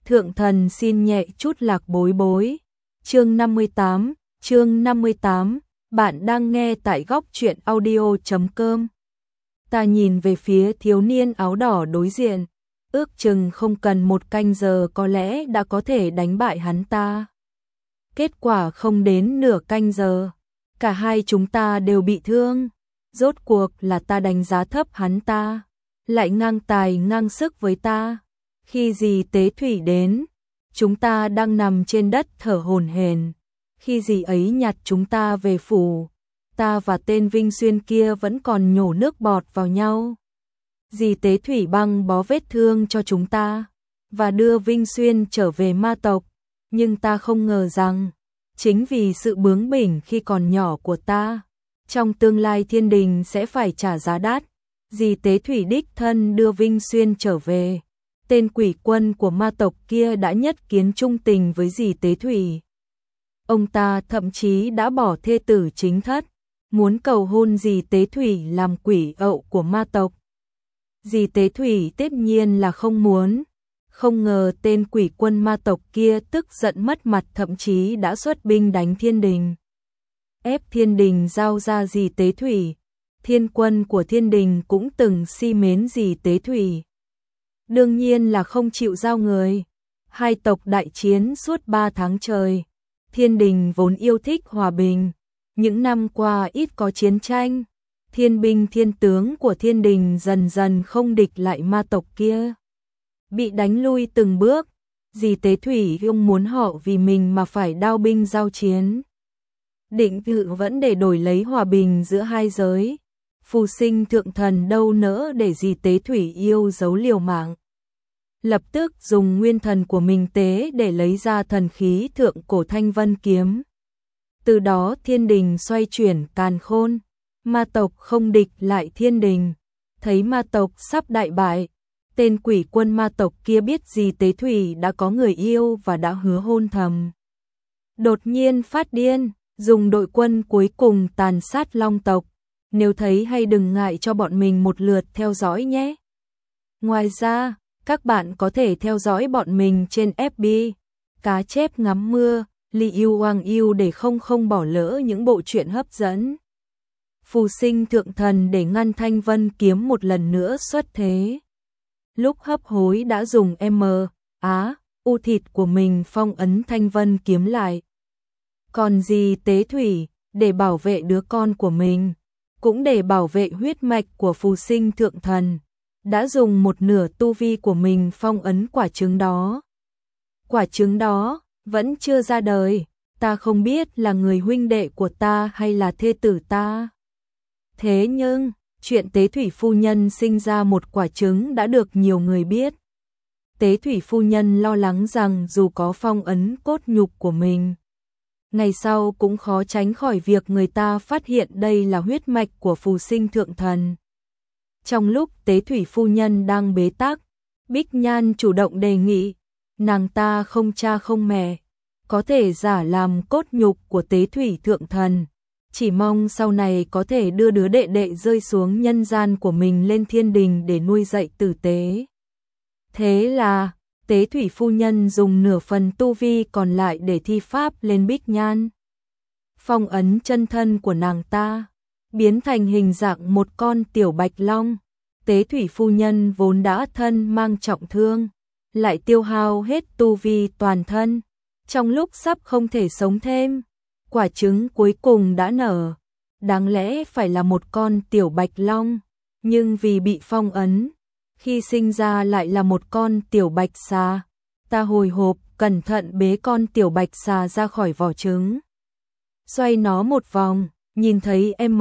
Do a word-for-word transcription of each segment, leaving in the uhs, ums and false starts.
Thượng thần xin nhẹ chút Lạc Bối Bối. Chương năm mươi tám, chương năm mươi tám, bạn đang nghe tại góc truyện audio chấm com. Ta nhìn về phía thiếu niên áo đỏ đối diện, ước chừng không cần một canh giờ có lẽ đã có thể đánh bại hắn ta. Kết quả không đến nửa canh giờ, cả hai chúng ta đều bị thương. Rốt cuộc là ta đánh giá thấp hắn ta, lại ngang tài ngang sức với ta. Khi dì Tế Thủy đến, chúng ta đang nằm trên đất thở hổn hển. Khi dì ấy nhặt chúng ta về phủ, ta và tên Vinh Xuyên kia vẫn còn nhổ nước bọt vào nhau. Dì Tế Thủy băng bó vết thương cho chúng ta và đưa Vinh Xuyên trở về ma tộc. Nhưng ta không ngờ rằng, chính vì sự bướng bỉnh khi còn nhỏ của ta, trong tương lai thiên đình sẽ phải trả giá đắt. Dì Tế Thủy đích thân đưa Vinh Xuyên trở về. Tên quỷ quân của ma tộc kia đã nhất kiến trung tình với dì Tế Thủy. Ông ta thậm chí đã bỏ thê tử chính thất, muốn cầu hôn dì Tế Thủy làm quỷ ậu của ma tộc. Dì Tế Thủy tất nhiên là không muốn. Không ngờ tên quỷ quân ma tộc kia tức giận mất mặt, thậm chí đã xuất binh đánh thiên đình. Ép thiên đình giao ra dì Tế Thủy. Thiên quân của thiên đình cũng từng si mến dì Tế Thủy. Đương nhiên là không chịu giao người. Hai tộc đại chiến suốt ba tháng trời. Thiên đình vốn yêu thích hòa bình. Những năm qua ít có chiến tranh. Thiên binh thiên tướng của thiên đình dần dần không địch lại ma tộc kia. Bị đánh lui từng bước. Dì Tế Thủy không muốn họ vì mình mà phải đao binh giao chiến. Định tự vẫn để đổi lấy hòa bình giữa hai giới. Phù sinh thượng thần đâu nỡ để dì Tế Thủy yêu dấu liều mạng. Lập tức dùng nguyên thần của mình tế để lấy ra thần khí thượng cổ Thanh Vân kiếm. Từ đó thiên đình xoay chuyển càn khôn. Ma tộc không địch lại thiên đình. Thấy ma tộc sắp đại bại, tên quỷ quân ma tộc kia biết dì Tế Thủy đã có người yêu và đã hứa hôn thầm. Đột nhiên phát điên, dùng đội quân cuối cùng tàn sát Long tộc. Nếu thấy hay đừng ngại cho bọn mình một lượt theo dõi nhé. Ngoài ra, các bạn có thể theo dõi bọn mình trên ép bê, Cá Chép Ngắm Mưa, Li Yêu Hoàng Yêu để không không bỏ lỡ những bộ truyện hấp dẫn. Phù sinh thượng thần để ngăn Thanh Vân kiếm một lần nữa xuất thế. Lúc hấp hối đã dùng M, Á, U thịt của mình phong ấn Thanh Vân kiếm lại. Còn dì Tế Thủy, để bảo vệ đứa con của mình, cũng để bảo vệ huyết mạch của phù sinh thượng thần, đã dùng một nửa tu vi của mình phong ấn quả trứng đó. Quả trứng đó vẫn chưa ra đời, ta không biết là người huynh đệ của ta hay là thê tử ta. Thế nhưng, chuyện Tế Thủy phu nhân sinh ra một quả trứng đã được nhiều người biết. Tế Thủy phu nhân lo lắng rằng dù có phong ấn cốt nhục của mình, ngày sau cũng khó tránh khỏi việc người ta phát hiện đây là huyết mạch của phù sinh thượng thần. Trong lúc Tế Thủy phu nhân đang bế tắc, Bích Nhan chủ động đề nghị, nàng ta không cha không mẹ, có thể giả làm cốt nhục của Tế Thủy thượng thần, chỉ mong sau này có thể đưa đứa đệ đệ rơi xuống nhân gian của mình lên thiên đình để nuôi dạy tử tế. Thế là, Tế Thủy phu nhân dùng nửa phần tu vi còn lại để thi pháp lên Bích Nhan. Phong ấn chân thân của nàng ta, biến thành hình dạng một con tiểu bạch long. Tế Thủy phu nhân vốn đã thân mang trọng thương, lại tiêu hao hết tu vi toàn thân. Trong lúc sắp không thể sống thêm, quả trứng cuối cùng đã nở. Đáng lẽ phải là một con tiểu bạch long, nhưng vì bị phong ấn, khi sinh ra lại là một con tiểu bạch xà. Ta hồi hộp, cẩn thận bế con tiểu bạch xà ra khỏi vỏ trứng. Xoay nó một vòng, nhìn thấy M,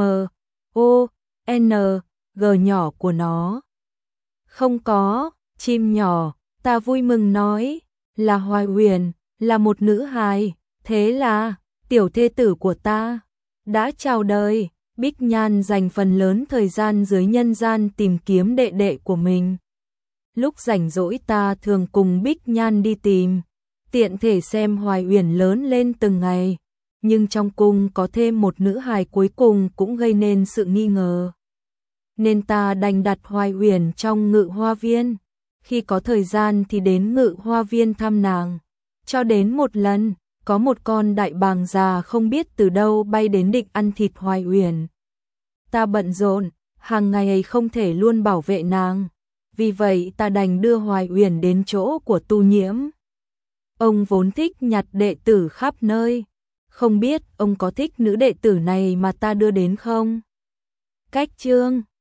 O, N, G nhỏ của nó. Không có, chim nhỏ, ta vui mừng nói, là Hoài Huyền, là một nữ hài. Thế là, tiểu thê tử của ta đã chào đời. Bích Nhan dành phần lớn thời gian dưới nhân gian tìm kiếm đệ đệ của mình. Lúc rảnh rỗi ta thường cùng Bích Nhan đi tìm, tiện thể xem Hoài Uyển lớn lên từng ngày. Nhưng trong cung có thêm một nữ hài cuối cùng cũng gây nên sự nghi ngờ. Nên ta đành đặt Hoài Uyển trong Ngự Hoa Viên. khi có thời gian thì đến Ngự Hoa Viên thăm nàng. Cho đến một lần, có một con đại bàng già không biết từ đâu bay đến định ăn thịt Hoài Uyển. Ta bận rộn, hàng ngày không thể luôn bảo vệ nàng, vì vậy ta đành đưa Hoài Uyển đến chỗ của Tu Nhiễm. Ông vốn thích nhặt đệ tử khắp nơi, không biết ông có thích nữ đệ tử này mà ta đưa đến không? Cách chương